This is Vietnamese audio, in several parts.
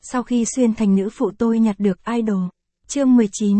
Sau khi xuyên thành nữ phụ tôi nhặt được idol. Chương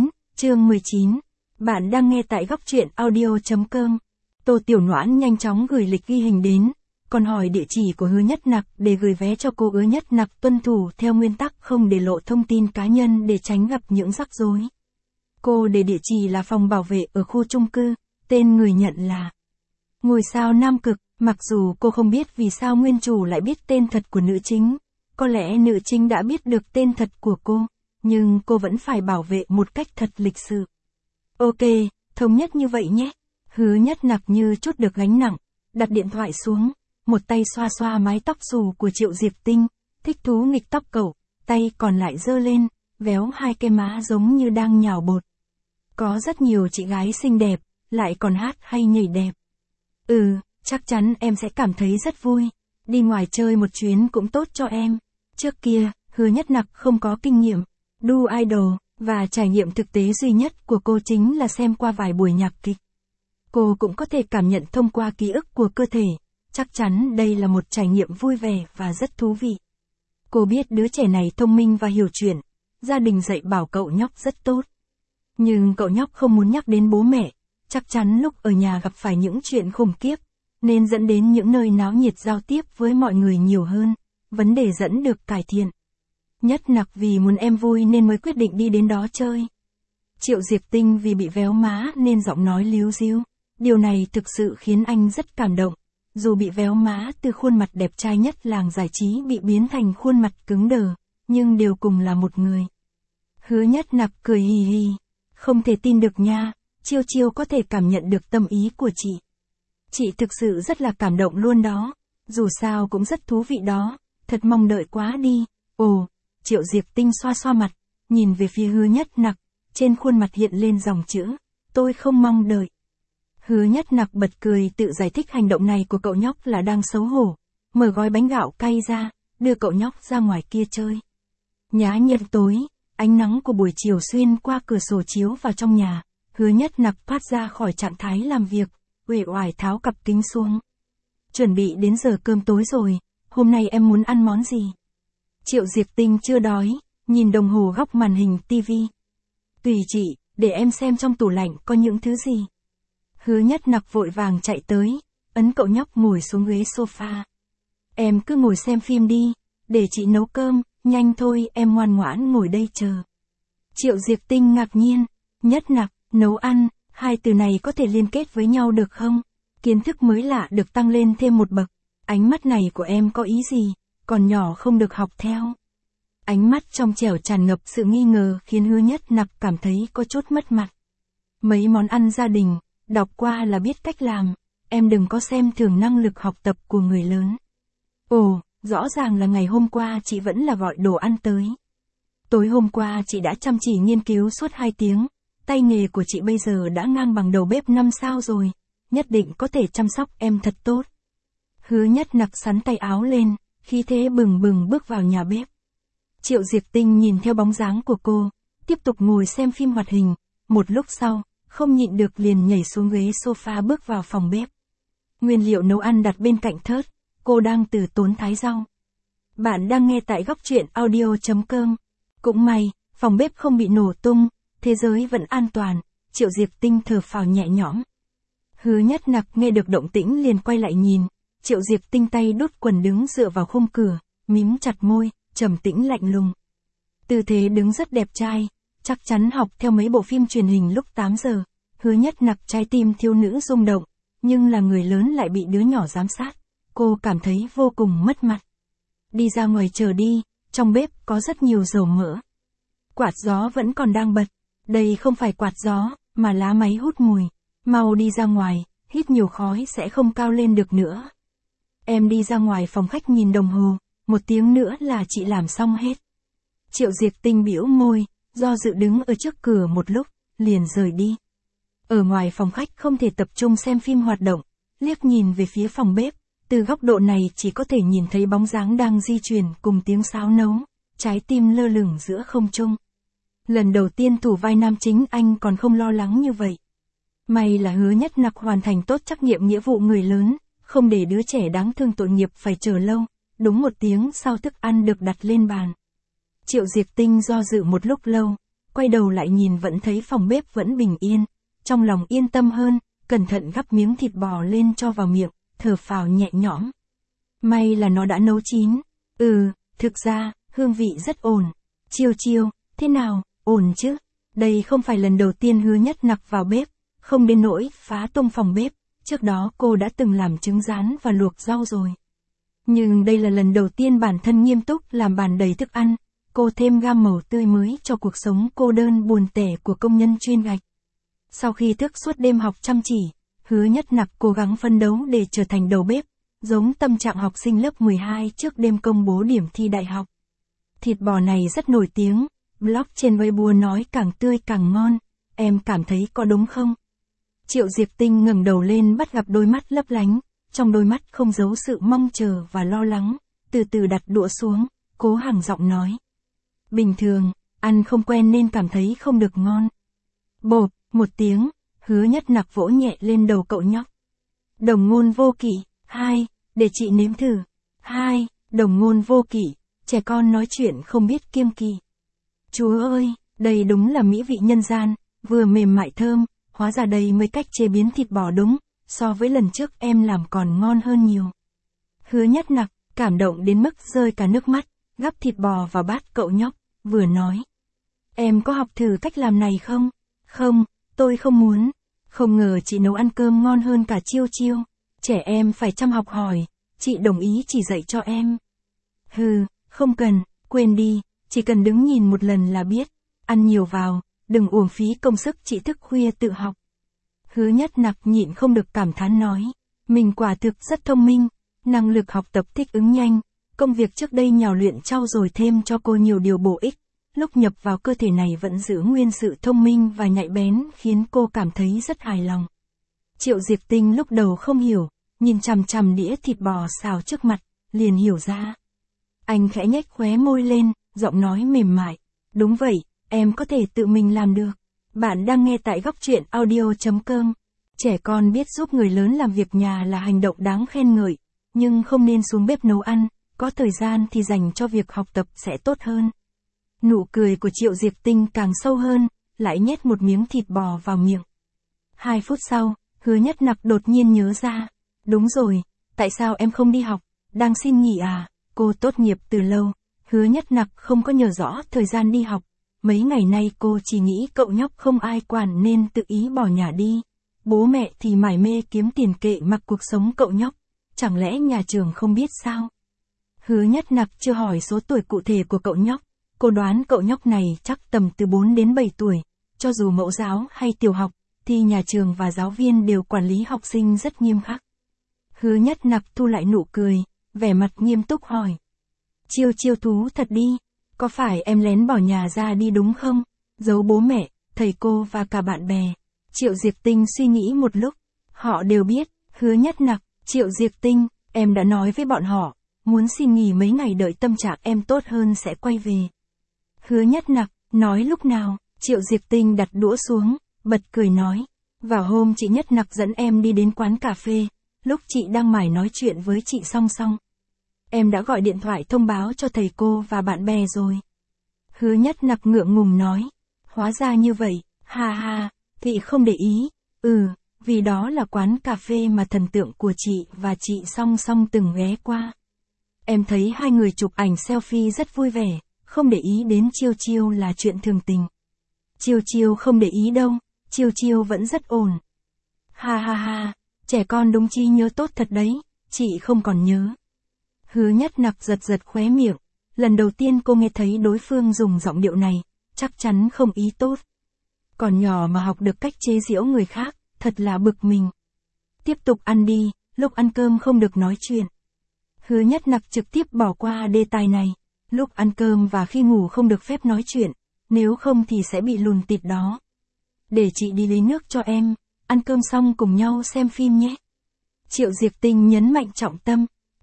19. Bạn đang nghe tại góc truyện audio.com. Tô Tiểu Noãn nhanh chóng gửi lịch ghi hình đến, còn hỏi địa chỉ của Hứa Nhất Nặc để gửi vé cho cô. Hứa Nhất Nặc tuân thủ theo nguyên tắc không để lộ thông tin cá nhân để tránh gặp những rắc rối. Cô để địa chỉ là phòng bảo vệ ở khu chung cư, tên người nhận là Ngôi sao Nam Cực. Mặc dù cô không biết vì sao nguyên chủ lại biết tên thật của nữ chính, có lẽ nữ chính đã biết được tên thật của cô, nhưng cô vẫn phải bảo vệ một cách thật lịch sự. Ok, thống nhất như vậy nhé. Hứa Nhất Nặc như trút được gánh nặng, đặt điện thoại xuống, một tay xoa xoa mái tóc xù của Triệu Diệp Tinh, thích thú nghịch tóc cậu, tay còn lại giơ lên, véo hai cái má giống như đang nhào bột. Có rất nhiều chị gái xinh đẹp, lại còn hát hay nhảy đẹp. Chắc chắn em sẽ cảm thấy rất vui. Đi ngoài chơi một chuyến cũng tốt cho em. Trước kia, Hứa Nhất Nặc không có kinh nghiệm đu idol, và trải nghiệm thực tế duy nhất của cô chính là xem qua vài buổi nhạc kịch. Cô cũng có thể cảm nhận thông qua ký ức của cơ thể. Chắc chắn đây là một trải nghiệm vui vẻ và rất thú vị. Cô biết đứa trẻ này thông minh và hiểu chuyện. Gia đình dạy bảo cậu nhóc rất tốt. Nhưng cậu nhóc không muốn nhắc đến bố mẹ. Chắc chắn lúc ở nhà gặp phải những chuyện khủng khiếp, nên dẫn đến những nơi náo nhiệt giao tiếp với mọi người nhiều hơn. Vấn đề dẫn được cải thiện. Nhất Nặc vì muốn em vui nên mới quyết định đi đến đó chơi. Triệu Diệp Tinh vì bị véo má nên giọng nói líu ríu. Điều này thực sự khiến anh rất cảm động. Dù bị véo má từ khuôn mặt đẹp trai nhất làng giải trí bị biến thành khuôn mặt cứng đờ, nhưng đều cùng là một người. Hứa Nhất Nặc cười hì hì. Không thể tin được nha, Chiêu Chiêu có thể cảm nhận được tâm ý của chị. Chị thực sự rất là cảm động luôn đó. Dù sao cũng rất thú vị đó. Thật mong đợi quá đi. Ồ, Triệu Diệp Tinh xoa xoa mặt, nhìn về phía Hứa Nhất Nặc, trên khuôn mặt hiện lên dòng chữ, tôi không mong đợi. Hứa Nhất Nặc bật cười tự giải thích hành động này của cậu nhóc là đang xấu hổ, mở gói bánh gạo cay ra, đưa cậu nhóc ra ngoài kia chơi. Nhá nhem tối, ánh nắng của buổi chiều xuyên qua cửa sổ chiếu vào trong nhà, Hứa Nhất Nặc thoát ra khỏi trạng thái làm việc, uể oải tháo cặp kính xuống. Chuẩn bị đến giờ cơm tối rồi, hôm nay em muốn ăn món gì? Triệu Diệp Tinh chưa đói, nhìn đồng hồ góc màn hình tivi. Tùy chị, để em xem trong tủ lạnh có những thứ gì. Hứa Nhất Nặc vội vàng chạy tới, ấn cậu nhóc ngồi xuống ghế sofa. Em cứ ngồi xem phim đi, để chị nấu cơm, nhanh thôi em ngoan ngoãn ngồi đây chờ. Triệu Diệp Tinh ngạc nhiên, Nhất Nặc, nấu ăn, hai từ này có thể liên kết với nhau được không? Kiến thức mới lạ được tăng lên thêm một bậc. Ánh mắt này của em có ý gì? Còn nhỏ không được học theo. Ánh mắt trong trẻo tràn ngập sự nghi ngờ khiến Hứa Nhất Nặc cảm thấy có chút mất mặt. Mấy món ăn gia đình, đọc qua là biết cách làm, em đừng có xem thường năng lực học tập của người lớn. Ồ, rõ ràng là ngày hôm qua chị vẫn là gọi đồ ăn tới. Tối hôm qua chị đã chăm chỉ nghiên cứu suốt 2 tiếng, tay nghề của chị bây giờ đã ngang bằng đầu bếp 5 sao rồi, nhất định có thể chăm sóc em thật tốt. Hứa Nhất Nặc xắn tay áo lên, khí thế bừng bừng bước vào nhà bếp. Triệu Diệp Tinh nhìn theo bóng dáng của cô, tiếp tục ngồi xem phim hoạt hình, một lúc sau, không nhịn được liền nhảy xuống ghế sofa bước vào phòng bếp. Nguyên liệu nấu ăn đặt bên cạnh thớt, cô đang từ tốn thái rau. Bạn đang nghe tại góc truyện audio.com. Cũng may, phòng bếp không bị nổ tung, thế giới vẫn an toàn, Triệu Diệp Tinh thở phào nhẹ nhõm. Hứa Nhất Nặc nghe được động tĩnh liền quay lại nhìn, Triệu Diệp Tinh tay đút quần đứng dựa vào khung cửa, mím chặt môi, trầm tĩnh lạnh lùng. Tư thế đứng rất đẹp trai, chắc chắn học theo mấy bộ phim truyền hình lúc 8 giờ. Hứa Nhất Nặc trái tim thiếu nữ rung động, nhưng là người lớn lại bị đứa nhỏ giám sát. Cô cảm thấy vô cùng mất mặt. Đi ra ngoài chờ đi, trong bếp có rất nhiều dầu mỡ. Quạt gió vẫn còn đang bật. Đây không phải quạt gió, mà lá máy hút mùi. Mau đi ra ngoài, hít nhiều khói sẽ không cao lên được nữa. Em đi ra ngoài phòng khách nhìn đồng hồ, 1 tiếng nữa là chị làm xong hết. Triệu Diệp Tinh bĩu môi, do dự đứng ở trước cửa một lúc, liền rời đi. Ở ngoài phòng khách không thể tập trung xem phim hoạt động, liếc nhìn về phía phòng bếp, từ góc độ này chỉ có thể nhìn thấy bóng dáng đang di chuyển cùng tiếng sáo nấu, trái tim lơ lửng giữa không trung. Lần đầu tiên thủ vai nam chính anh còn không lo lắng như vậy. May là Hứa Nhất Nặc hoàn thành tốt trách nhiệm nghĩa vụ người lớn, không để đứa trẻ đáng thương tội nghiệp phải chờ lâu. Đúng 1 tiếng sau thức ăn được đặt lên bàn. Triệu Diệp Tinh do dự một lúc lâu, quay đầu lại nhìn vẫn thấy phòng bếp vẫn bình yên, trong lòng yên tâm hơn, cẩn thận gắp miếng thịt bò lên cho vào miệng, thở phào nhẹ nhõm. May là nó đã nấu chín. Thực ra, hương vị rất ổn. Chiêu chiêu, thế nào, ổn chứ? Đây không phải lần đầu tiên Hứa Nhất Nặc vào bếp, không đến nỗi phá tung phòng bếp, trước đó cô đã từng làm trứng rán và luộc rau rồi. Nhưng đây là lần đầu tiên bản thân nghiêm túc làm bàn đầy thức ăn, cô thêm gam màu tươi mới cho cuộc sống cô đơn buồn tẻ của công nhân chuyên gạch. Sau khi thức suốt đêm học chăm chỉ, Hứa Nhất Nặc cố gắng phấn đấu để trở thành đầu bếp, giống tâm trạng học sinh lớp 12 trước đêm công bố điểm thi đại học. Thịt bò này rất nổi tiếng, blog trên Weibo nói càng tươi càng ngon, em cảm thấy có đúng không? Triệu Diệp Tinh ngẩng đầu lên bắt gặp đôi mắt lấp lánh, trong đôi mắt không giấu sự mong chờ và lo lắng, từ từ đặt đũa xuống, cố hằng giọng nói. Bình thường, ăn không quen nên cảm thấy không được ngon. Bộp, một tiếng, Hứa Nhất Nặc vỗ nhẹ lên đầu cậu nhóc. Đồng ngôn vô kỷ, 2, để chị nếm thử. 2, đồng ngôn vô kỷ, trẻ con nói chuyện không biết kiêng kỵ. Chúa ơi, đây đúng là mỹ vị nhân gian, vừa mềm mại thơm, hóa ra đây mới cách chế biến thịt bò đúng, so với lần trước em làm còn ngon hơn nhiều. Hứa Nhất Nặc, cảm động đến mức rơi cả nước mắt, gắp thịt bò vào bát cậu nhóc, vừa nói. Em có học thử cách làm này không? Không, tôi không muốn. Không ngờ chị nấu ăn cơm ngon hơn cả Chiêu Chiêu. Trẻ em phải chăm học hỏi, chị đồng ý chỉ dạy cho em. Hừ, không cần, quên đi, chỉ cần đứng nhìn một lần là biết. Ăn nhiều vào, đừng uổng phí công sức chị thức khuya tự học. Hứa Nhất Nặc nhịn không được cảm thán nói. Mình quả thực rất thông minh, năng lực học tập thích ứng nhanh. Công việc trước đây nhào luyện trau dồi thêm cho cô nhiều điều bổ ích. Lúc nhập vào cơ thể này vẫn giữ nguyên sự thông minh và nhạy bén khiến cô cảm thấy rất hài lòng. Triệu Diệp Tinh lúc đầu không hiểu, nhìn chằm chằm đĩa thịt bò xào trước mặt, liền hiểu ra. Anh khẽ nhếch khóe môi lên, giọng nói mềm mại. Đúng vậy, em có thể tự mình làm được. Bạn đang nghe tại Góc Truyện Audio.com. Trẻ con biết giúp người lớn làm việc nhà là hành động đáng khen ngợi, nhưng không nên xuống bếp nấu ăn, có thời gian thì dành cho việc học tập sẽ tốt hơn. Nụ cười của Triệu Diệp Tinh càng sâu hơn, lại nhét một miếng thịt bò vào miệng. 2 phút sau, Hứa Nhất Nặc đột nhiên nhớ ra. Đúng rồi, tại sao em không đi học, đang xin nghỉ à? Cô tốt nghiệp từ lâu, Hứa Nhất Nặc không có nhớ rõ thời gian đi học. Mấy ngày nay cô chỉ nghĩ cậu nhóc không ai quản nên tự ý bỏ nhà đi. Bố mẹ thì mải mê kiếm tiền kệ mặc cuộc sống cậu nhóc. Chẳng lẽ nhà trường không biết sao? Hứa Nhất Nặc chưa hỏi số tuổi cụ thể của cậu nhóc. Cô đoán cậu nhóc này chắc tầm từ 4 đến 7 tuổi. Cho dù mẫu giáo hay tiểu học, thì nhà trường và giáo viên đều quản lý học sinh rất nghiêm khắc. Hứa Nhất Nặc thu lại nụ cười, vẻ mặt nghiêm túc hỏi. Chiêu Chiêu thú thật đi. Có phải em lén bỏ nhà ra đi đúng không? Giấu bố mẹ, thầy cô và cả bạn bè. Triệu Diệp Tinh suy nghĩ một lúc. Họ đều biết, Hứa Nhất Nặc, Triệu Diệp Tinh, em đã nói với bọn họ, muốn xin nghỉ mấy ngày đợi tâm trạng em tốt hơn sẽ quay về. Hứa Nhất Nặc, nói lúc nào? Triệu Diệp Tinh đặt đũa xuống, bật cười nói. Vào hôm chị Nhất Nặc dẫn em đi đến quán cà phê, lúc chị đang mải nói chuyện với chị Song Song. Em đã gọi điện thoại thông báo cho thầy cô và bạn bè rồi. Hứa Nhất Nặc ngượng ngùng nói. Hóa ra như vậy, ha ha, chị không để ý. Vì đó là quán cà phê mà thần tượng của chị và chị Song Song từng ghé qua. Em thấy hai người chụp ảnh selfie rất vui vẻ, không để ý đến Chiêu Chiêu là chuyện thường tình. Chiêu Chiêu không để ý đâu, Chiêu Chiêu vẫn rất ổn. Ha ha ha, trẻ con đúng trí nhớ tốt thật đấy, chị không còn nhớ. Hứa Nhất Nặc giật giật khóe miệng, lần đầu tiên cô nghe thấy đối phương dùng giọng điệu này, chắc chắn không ý tốt. Còn nhỏ mà học được cách chế giễu người khác, thật là bực mình. Tiếp tục ăn đi, lúc ăn cơm không được nói chuyện. Hứa Nhất Nặc trực tiếp bỏ qua đề tài này, lúc ăn cơm và khi ngủ không được phép nói chuyện, nếu không thì sẽ bị lùn tịt đó. Để chị đi lấy nước cho em, ăn cơm xong cùng nhau xem phim nhé. Triệu Diệp Tinh nhấn mạnh trọng tâm.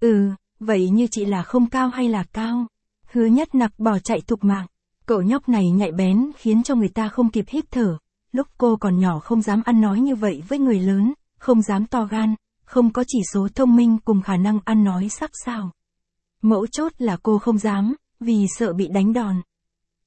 Vậy như chị là không cao hay là cao? Hứa Nhất Nặc bỏ chạy thục mạng. Cậu nhóc này nhạy bén khiến cho người ta không kịp hít thở. Lúc cô còn nhỏ không dám ăn nói như vậy với người lớn, không dám to gan, không có chỉ số thông minh cùng khả năng ăn nói sắc sảo. Mấu chốt là cô không dám, vì sợ bị đánh đòn.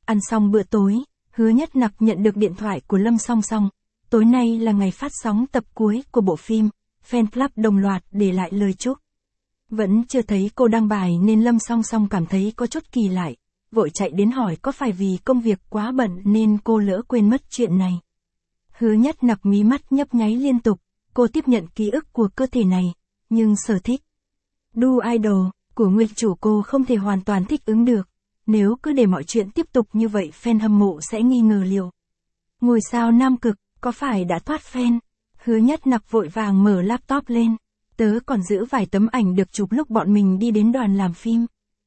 Ăn xong bữa tối, Hứa Nhất Nặc nhận được điện thoại của Lâm Song Song. Tối nay là ngày phát sóng tập cuối của bộ phim, fan club đồng loạt để lại lời chúc. Vẫn chưa thấy cô đăng bài nên Lâm Song Song cảm thấy có chút kỳ lạ, vội chạy đến hỏi có phải vì công việc quá bận nên cô lỡ quên mất chuyện này. Hứa Nhất Nặc mí mắt nhấp nháy liên tục, cô tiếp nhận ký ức của cơ thể này, nhưng sở thích đu idol của nguyên chủ cô không thể hoàn toàn thích ứng được. Nếu cứ để mọi chuyện tiếp tục như vậy fan hâm mộ sẽ nghi ngờ liệu ngôi sao Nam Cực có phải đã thoát fan. Hứa Nhất Nặc vội vàng mở laptop lên. Tớ còn giữ vài tấm ảnh được chụp lúc bọn mình đi đến đoàn làm phim.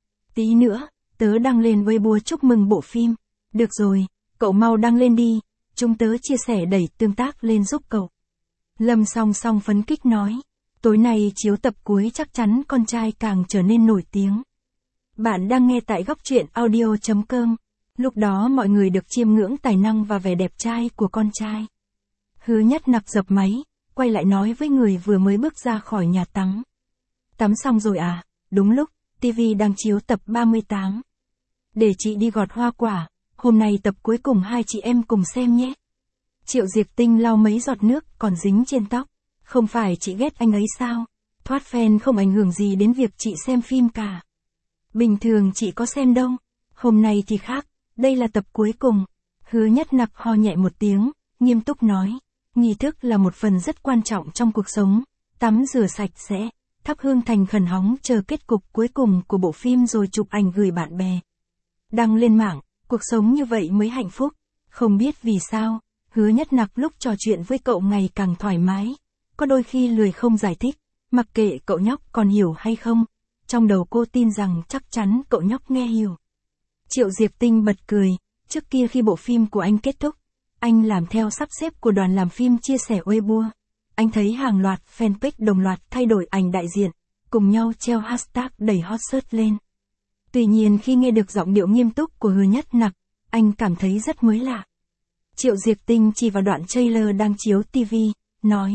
Tí nữa, tớ đăng lên Weibo chúc mừng bộ phim. Được rồi, cậu mau đăng lên đi, chúng tớ chia sẻ đẩy tương tác lên giúp cậu. Lâm Song Song phấn khích nói, tối nay chiếu tập cuối chắc chắn con trai càng trở nên nổi tiếng. Bạn đang nghe tại góc truyện audio.com. Lúc đó mọi người được chiêm ngưỡng tài năng và vẻ đẹp trai của con trai. Hứa Nhất Nặc dập máy, quay lại nói với người vừa mới bước ra khỏi nhà tắm. Tắm xong rồi à? Đúng lúc, TV đang chiếu tập 38. Để chị đi gọt hoa quả, hôm nay tập cuối cùng hai chị em cùng xem nhé. Triệu Diệp Tinh lau mấy giọt nước còn dính trên tóc. Không phải chị ghét anh ấy sao? Thoát fan không ảnh hưởng gì đến việc chị xem phim cả. Bình thường chị có xem đâu. Hôm nay thì khác, đây là tập cuối cùng. Hứa Nhất Nặc ho nhẹ một tiếng, nghiêm túc nói. Nghi thức là một phần rất quan trọng trong cuộc sống. Tắm rửa sạch sẽ, thắp hương thành khẩn hóng chờ kết cục cuối cùng của bộ phim rồi chụp ảnh gửi bạn bè. Đăng lên mạng, cuộc sống như vậy mới hạnh phúc. Không biết vì sao, Hứa Nhất Nặc lúc trò chuyện với cậu ngày càng thoải mái. Có đôi khi lười không giải thích, mặc kệ cậu nhóc còn hiểu hay không. Trong đầu cô tin rằng chắc chắn cậu nhóc nghe hiểu. Triệu Diệp Tinh bật cười, trước kia khi bộ phim của anh kết thúc, anh làm theo sắp xếp của đoàn làm phim chia sẻ Weibo. Anh thấy hàng loạt fanpage đồng loạt thay đổi ảnh đại diện, cùng nhau treo hashtag đẩy hot search lên. Tuy nhiên khi nghe được giọng điệu nghiêm túc của Hứa Nhất Nặc, anh cảm thấy rất mới lạ. Triệu Diệp Tinh chỉ vào đoạn trailer đang chiếu TV, nói.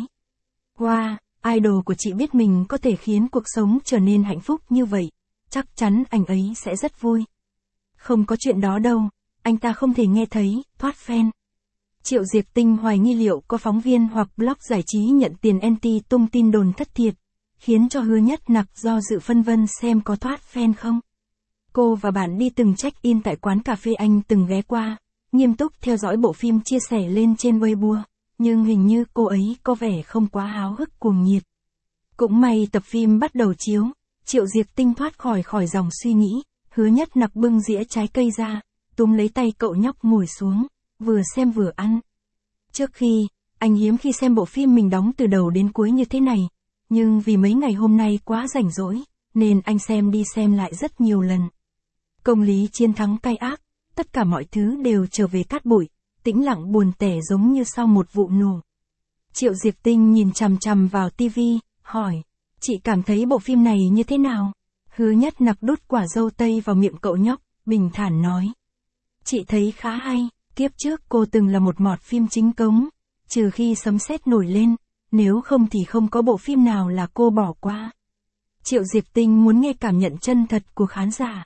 Wow, idol của chị biết mình có thể khiến cuộc sống trở nên hạnh phúc như vậy, chắc chắn anh ấy sẽ rất vui. Không có chuyện đó đâu, anh ta không thể nghe thấy, thoát fan. Triệu Diệp Tinh hoài nghi liệu có phóng viên hoặc blog giải trí nhận tiền anti tung tin đồn thất thiệt, khiến cho Hứa Nhất Nặc do dự phân vân xem có thoát fan không. Cô và bạn đi từng check-in tại quán cà phê anh từng ghé qua, nghiêm túc theo dõi bộ phim chia sẻ lên trên Weibo, nhưng hình như cô ấy có vẻ không quá háo hức cuồng nhiệt. Cũng may tập phim bắt đầu chiếu, Triệu Diệp Tinh thoát khỏi dòng suy nghĩ, Hứa Nhất Nặc bưng dĩa trái cây ra, túm lấy tay cậu nhóc ngồi xuống, vừa xem vừa ăn. Trước khi, anh hiếm khi xem bộ phim mình đóng từ đầu đến cuối như thế này, nhưng vì mấy ngày hôm nay quá rảnh rỗi, nên anh xem đi xem lại rất nhiều lần. Công lý chiến thắng cay ác, tất cả mọi thứ đều trở về cát bụi, tĩnh lặng buồn tẻ giống như sau một vụ nổ. Triệu Diệp Tinh nhìn chằm chằm vào TV, hỏi, chị cảm thấy bộ phim này như thế nào? Hứa Nhất Nặc đút quả dâu tây vào miệng cậu nhóc, bình thản nói. Chị thấy khá hay, kiếp trước cô từng là một mọt phim chính cống, trừ khi sấm sét nổi lên, nếu không thì không có bộ phim nào là cô bỏ qua. Triệu Diệp Tinh muốn nghe cảm nhận chân thật của khán giả.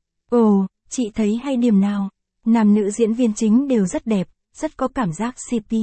Ồ, chị thấy hay điểm nào? Nam nữ diễn viên chính đều rất đẹp, rất có cảm giác CP.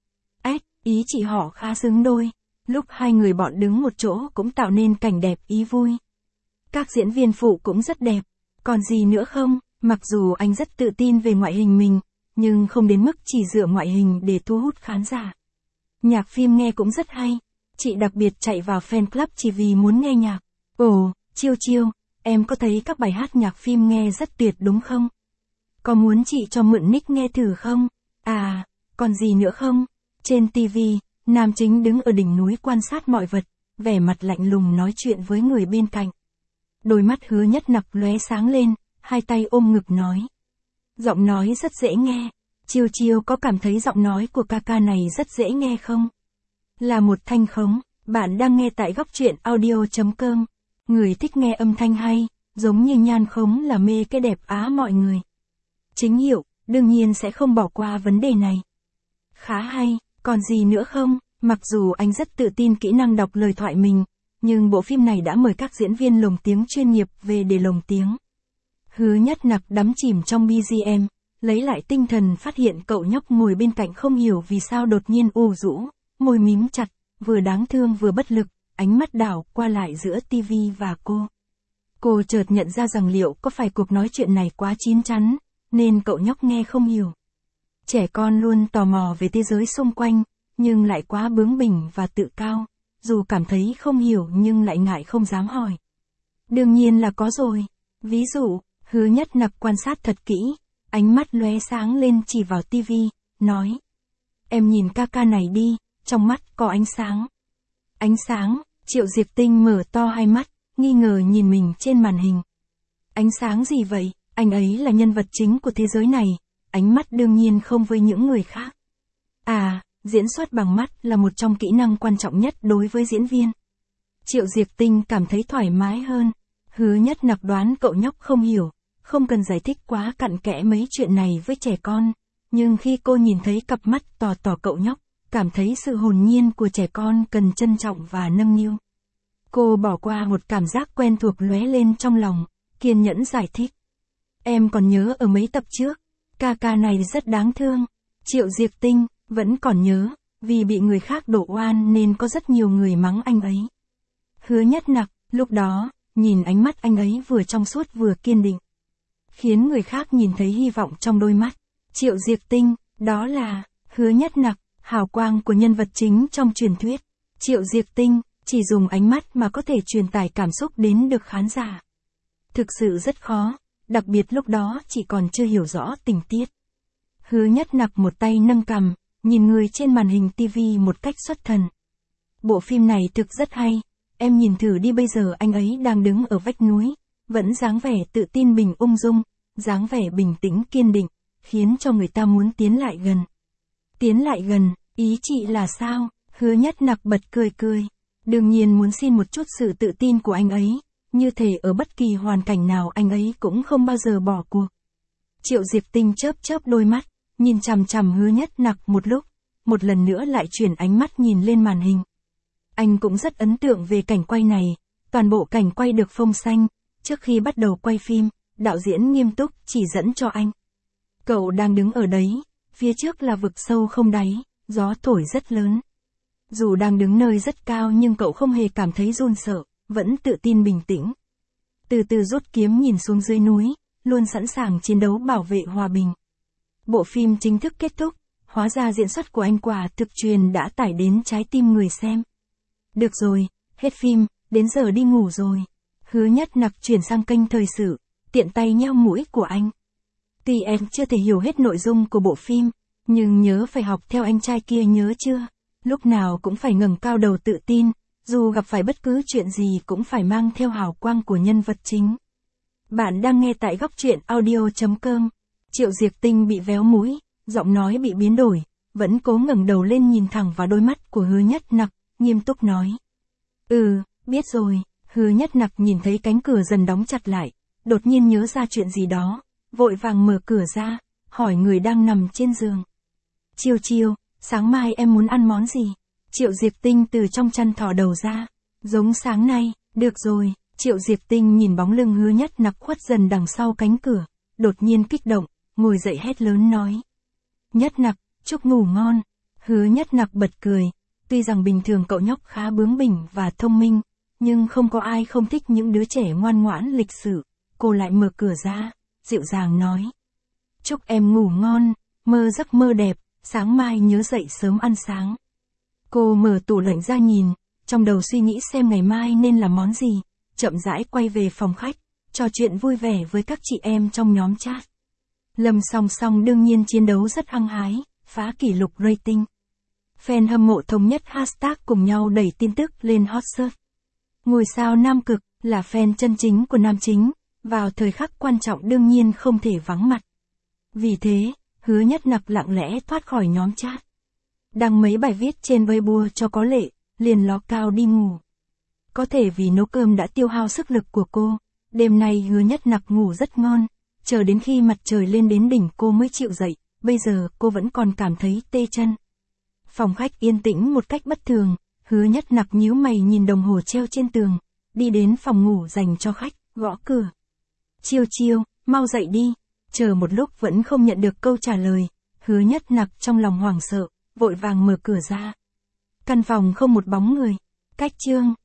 Ý chị họ khá xứng đôi. Lúc hai người bọn đứng một chỗ cũng tạo nên cảnh đẹp ý vui. Các diễn viên phụ cũng rất đẹp. Còn gì nữa không? Mặc dù anh rất tự tin về ngoại hình mình, nhưng không đến mức chỉ dựa ngoại hình để thu hút khán giả. Nhạc phim nghe cũng rất hay. Chị đặc biệt chạy vào fan club chỉ vì muốn nghe nhạc. Ồ, Chiêu, em có thấy các bài hát nhạc phim nghe rất tuyệt đúng không? Có muốn chị cho mượn nick nghe thử không? À, còn gì nữa không? Trên TV, nam chính đứng ở đỉnh núi quan sát mọi vật, vẻ mặt lạnh lùng nói chuyện với người bên cạnh. Đôi mắt Hứa Nhất Nặc lóe sáng lên, hai tay ôm ngực nói. Giọng nói rất dễ nghe. Chiêu có cảm thấy giọng nói của ca này rất dễ nghe không? Là một thanh khống, bạn đang nghe tại góc truyện audio.com. Người thích nghe âm thanh hay, giống như Nhan Khống là mê cái đẹp á mọi người. Chính hiệu, đương nhiên sẽ không bỏ qua vấn đề này. Khá hay, còn gì nữa không? Mặc dù anh rất tự tin kỹ năng đọc lời thoại mình, nhưng bộ phim này đã mời các diễn viên lồng tiếng chuyên nghiệp về để lồng tiếng. Hứa Nhất Nặc đắm chìm trong BGM, lấy lại tinh thần phát hiện cậu nhóc ngồi bên cạnh không hiểu vì sao đột nhiên ù rũ, môi mím chặt, vừa đáng thương vừa bất lực, ánh mắt đảo qua lại giữa tivi và cô. Cô chợt nhận ra rằng liệu có phải cuộc nói chuyện này quá chín chắn, nên cậu nhóc nghe không hiểu. Trẻ con luôn tò mò về thế giới xung quanh, nhưng lại quá bướng bỉnh và tự cao, dù cảm thấy không hiểu nhưng lại ngại không dám hỏi. Đương nhiên là có rồi. Ví dụ, Hứa Nhất Nặc quan sát thật kỹ, ánh mắt lóe sáng lên chỉ vào tivi, nói. Em nhìn ca ca này đi, trong mắt có ánh sáng. Ánh sáng, Triệu Diệp Tinh mở to hai mắt, nghi ngờ nhìn mình trên màn hình. Ánh sáng gì vậy, anh ấy là nhân vật chính của thế giới này, ánh mắt đương nhiên không với những người khác. À, diễn xuất bằng mắt là một trong kỹ năng quan trọng nhất đối với diễn viên. Triệu Diệp Tinh cảm thấy thoải mái hơn. Hứa Nhất Nặc đoán cậu nhóc không hiểu, không cần giải thích quá cặn kẽ mấy chuyện này với trẻ con. Nhưng khi cô nhìn thấy cặp mắt tò tò cậu nhóc, cảm thấy sự hồn nhiên của trẻ con cần trân trọng và nâng niu. Cô bỏ qua một cảm giác quen thuộc lóe lên trong lòng, kiên nhẫn giải thích. Em còn nhớ ở mấy tập trước, ca ca này rất đáng thương. Triệu Diệp Tinh vẫn còn nhớ, vì bị người khác đổ oan nên có rất nhiều người mắng anh ấy. Hứa Nhất Nặc, lúc đó, nhìn ánh mắt anh ấy vừa trong suốt vừa kiên định, khiến người khác nhìn thấy hy vọng trong đôi mắt. Triệu Diệp Tinh, đó là Hứa Nhất Nặc, hào quang của nhân vật chính trong truyền thuyết. Triệu Diệp Tinh chỉ dùng ánh mắt mà có thể truyền tải cảm xúc đến được khán giả. Thực sự rất khó, đặc biệt lúc đó chỉ còn chưa hiểu rõ tình tiết. Hứa Nhất Nặc một tay nâng cằm, nhìn người trên màn hình tivi một cách xuất thần. Bộ phim này thực rất hay, em nhìn thử đi, bây giờ anh ấy đang đứng ở vách núi, vẫn dáng vẻ tự tin bình ung dung, dáng vẻ bình tĩnh kiên định, khiến cho người ta muốn tiến lại gần. Tiến lại gần, ý chị là sao? Hứa Nhất Nặc bật cười cười. Đương nhiên muốn xin một chút sự tự tin của anh ấy, như thể ở bất kỳ hoàn cảnh nào anh ấy cũng không bao giờ bỏ cuộc. Triệu Diệp Tinh chớp chớp đôi mắt, nhìn chằm chằm Hứa Nhất Nặc một lúc, một lần nữa lại chuyển ánh mắt nhìn lên màn hình. Anh cũng rất ấn tượng về cảnh quay này, toàn bộ cảnh quay được phông xanh, trước khi bắt đầu quay phim, đạo diễn nghiêm túc chỉ dẫn cho anh. Cậu đang đứng ở đấy, phía trước là vực sâu không đáy, gió thổi rất lớn. Dù đang đứng nơi rất cao nhưng cậu không hề cảm thấy run sợ, vẫn tự tin bình tĩnh. Từ từ rút kiếm nhìn xuống dưới núi, luôn sẵn sàng chiến đấu bảo vệ hòa bình. Bộ phim chính thức kết thúc, hóa ra diễn xuất của anh quả thực truyền đã tải đến trái tim người xem. Được rồi, hết phim, đến giờ đi ngủ rồi. Hứa Nhất Nặc chuyển sang kênh thời sự, tiện tay nheo mũi của anh. Tuy em chưa thể hiểu hết nội dung của bộ phim, nhưng nhớ phải học theo anh trai kia nhớ chưa? Lúc nào cũng phải ngẩng cao đầu tự tin, dù gặp phải bất cứ chuyện gì cũng phải mang theo hào quang của nhân vật chính. Bạn đang nghe tại góc truyện audio.com. Triệu Diệp Tinh bị véo mũi, giọng nói bị biến đổi, vẫn cố ngẩng đầu lên nhìn thẳng vào đôi mắt của Hứa Nhất Nặc, nghiêm túc nói. Biết rồi. Hứa Nhất Nặc nhìn thấy cánh cửa dần đóng chặt lại, đột nhiên nhớ ra chuyện gì đó, vội vàng mở cửa ra, hỏi người đang nằm trên giường. Chiêu chiêu, sáng mai em muốn ăn món gì? Triệu Diệp Tinh từ trong chăn thò đầu ra. Giống sáng nay, được rồi. Triệu Diệp Tinh nhìn bóng lưng Hứa Nhất Nặc khuất dần đằng sau cánh cửa, đột nhiên kích động, ngồi dậy hét lớn nói. Nhất Nặc, chúc ngủ ngon. Hứa Nhất Nặc bật cười, tuy rằng bình thường cậu nhóc khá bướng bỉnh và thông minh, nhưng không có ai không thích những đứa trẻ ngoan ngoãn lịch sự. Cô lại mở cửa ra, dịu dàng nói. Chúc em ngủ ngon, mơ giấc mơ đẹp, sáng mai nhớ dậy sớm ăn sáng. Cô mở tủ lạnh ra nhìn, trong đầu suy nghĩ xem ngày mai nên làm món gì, chậm rãi quay về phòng khách, trò chuyện vui vẻ với các chị em trong nhóm chat. Lâm Song Song đương nhiên chiến đấu rất hăng hái, phá kỷ lục rating. Fan hâm mộ thống nhất hashtag cùng nhau đẩy tin tức lên hot search. Ngôi sao nam cực là fan chân chính của nam chính, vào thời khắc quan trọng đương nhiên không thể vắng mặt. Vì thế, Hứa Nhất Nặc lặng lẽ thoát khỏi nhóm chat. Đăng mấy bài viết trên Weibo cho có lệ, liền ló cao đi ngủ. Có thể vì nấu cơm đã tiêu hao sức lực của cô, đêm nay Hứa Nhất Nặc ngủ rất ngon, chờ đến khi mặt trời lên đến đỉnh cô mới chịu dậy, bây giờ cô vẫn còn cảm thấy tê chân. Phòng khách yên tĩnh một cách bất thường, Hứa Nhất Nặc nhíu mày nhìn đồng hồ treo trên tường, đi đến phòng ngủ dành cho khách, gõ cửa. Chiêu chiêu, mau dậy đi. Chờ một lúc vẫn không nhận được câu trả lời, Hứa Nhất Nặc trong lòng hoảng sợ, vội vàng mở cửa ra. Căn phòng không một bóng người. Cách chương